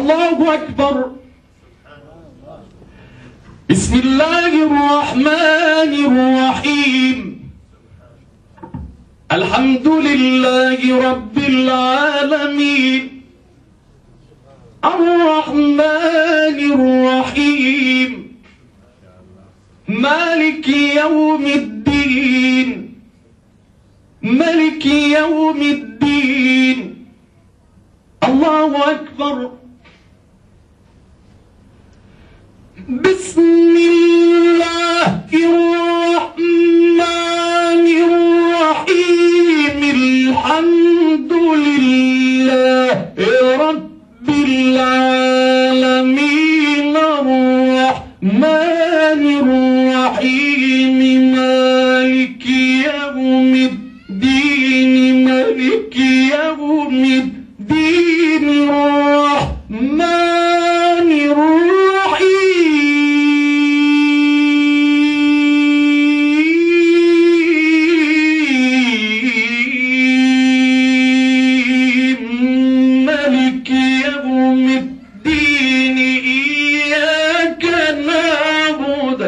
الله أكبر. بسم الله الرحمن الرحيم. الحمد لله رب العالمين الرحمن الرحيم مالك يوم الدين ملك يوم الدين. الله أكبر. بسم الله الرحمن الرحيم. الحمد لله رب العالمين الرحمن الرحيم مالك يوم الدين ملك يوم الدين الرحمن الرحيم ملك يوم الدين. إياك نعبد.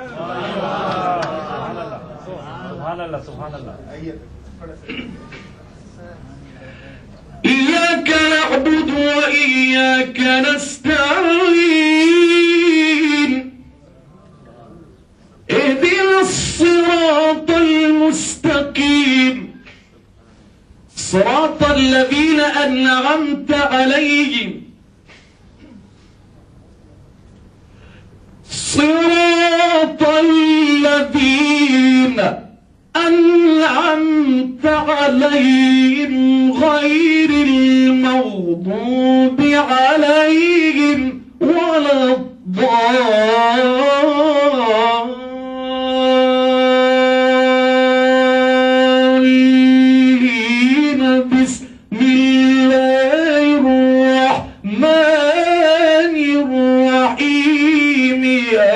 سبحان الله سبحان الله. إياك نعبد وإياك نستعين. اهدنا الصراط المستقيم صراط الذين أنعمت عليهم صراط الذين أنعمت عليهم غير المغضوب عليهم ولا الضالين. بسم الله الرحمن الرحيم.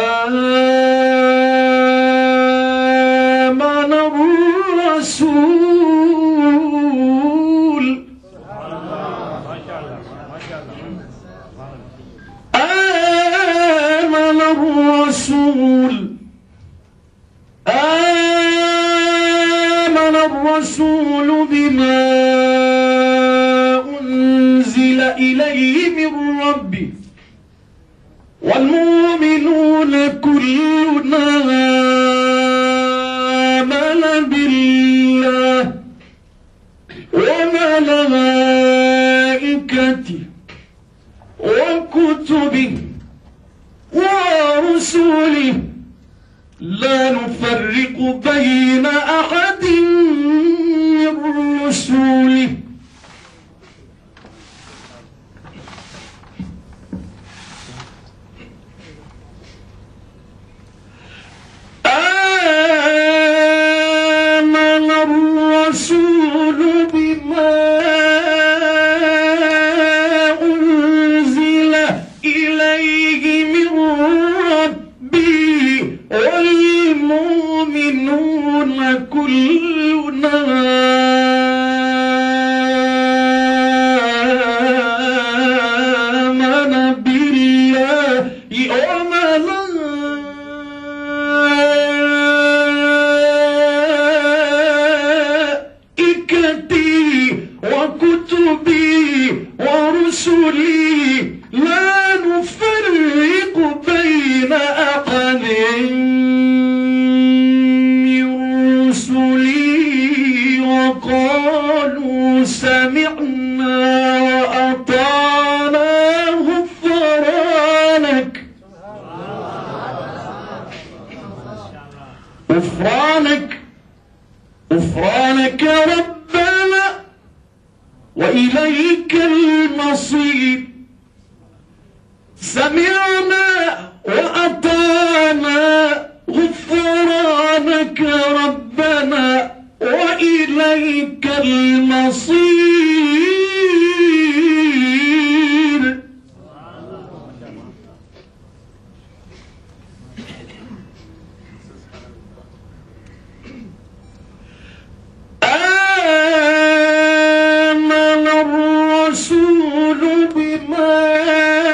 آمن الرسول. آمن الرسول. آمن الرسول بما أنزل إليه من ربه والمؤمنون كلنا آمن بالله وملائكته وكتبه ورسله لا نفرق بين أحد من رسله. آمن الرسول بما أنزل إليه من ربه والمؤمنون كلنا آمن بالله وملائكته وكتبه ورسله لا نفرق بين أحد من رسله وقالوا سمعنا وأطعنا غفرانك. غفرانك ربنا وإليك المصير. سمعنا وأطعنا غفرانك ربنا وإليك المصير. آمن الرسول بما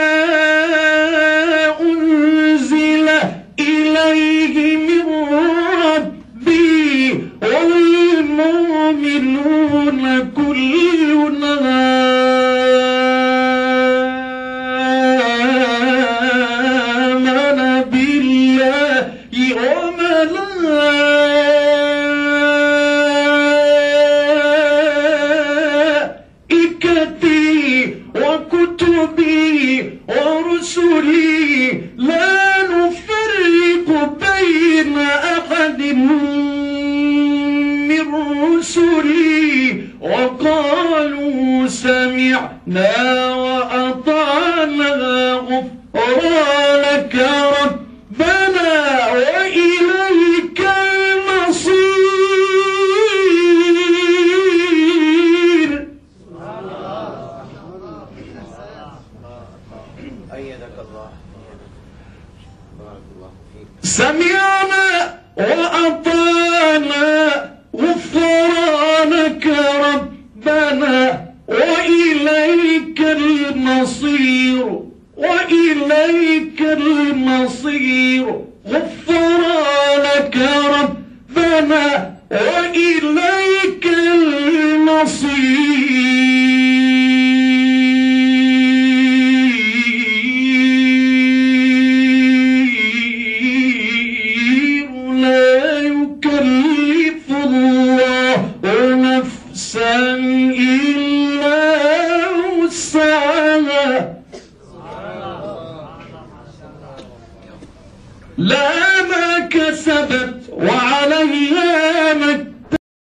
ورسلي لا نفرق بين أحد من رسلي وقالوا سمعنا وأطعنا غفرانك ربنا وإليك المصير. أيدك الله. بارك الله فيك. سمعنا وأطعنا غفرانك ربنا وإليك المصير وإليك المصير. غفرانك ربنا وإليك المصير.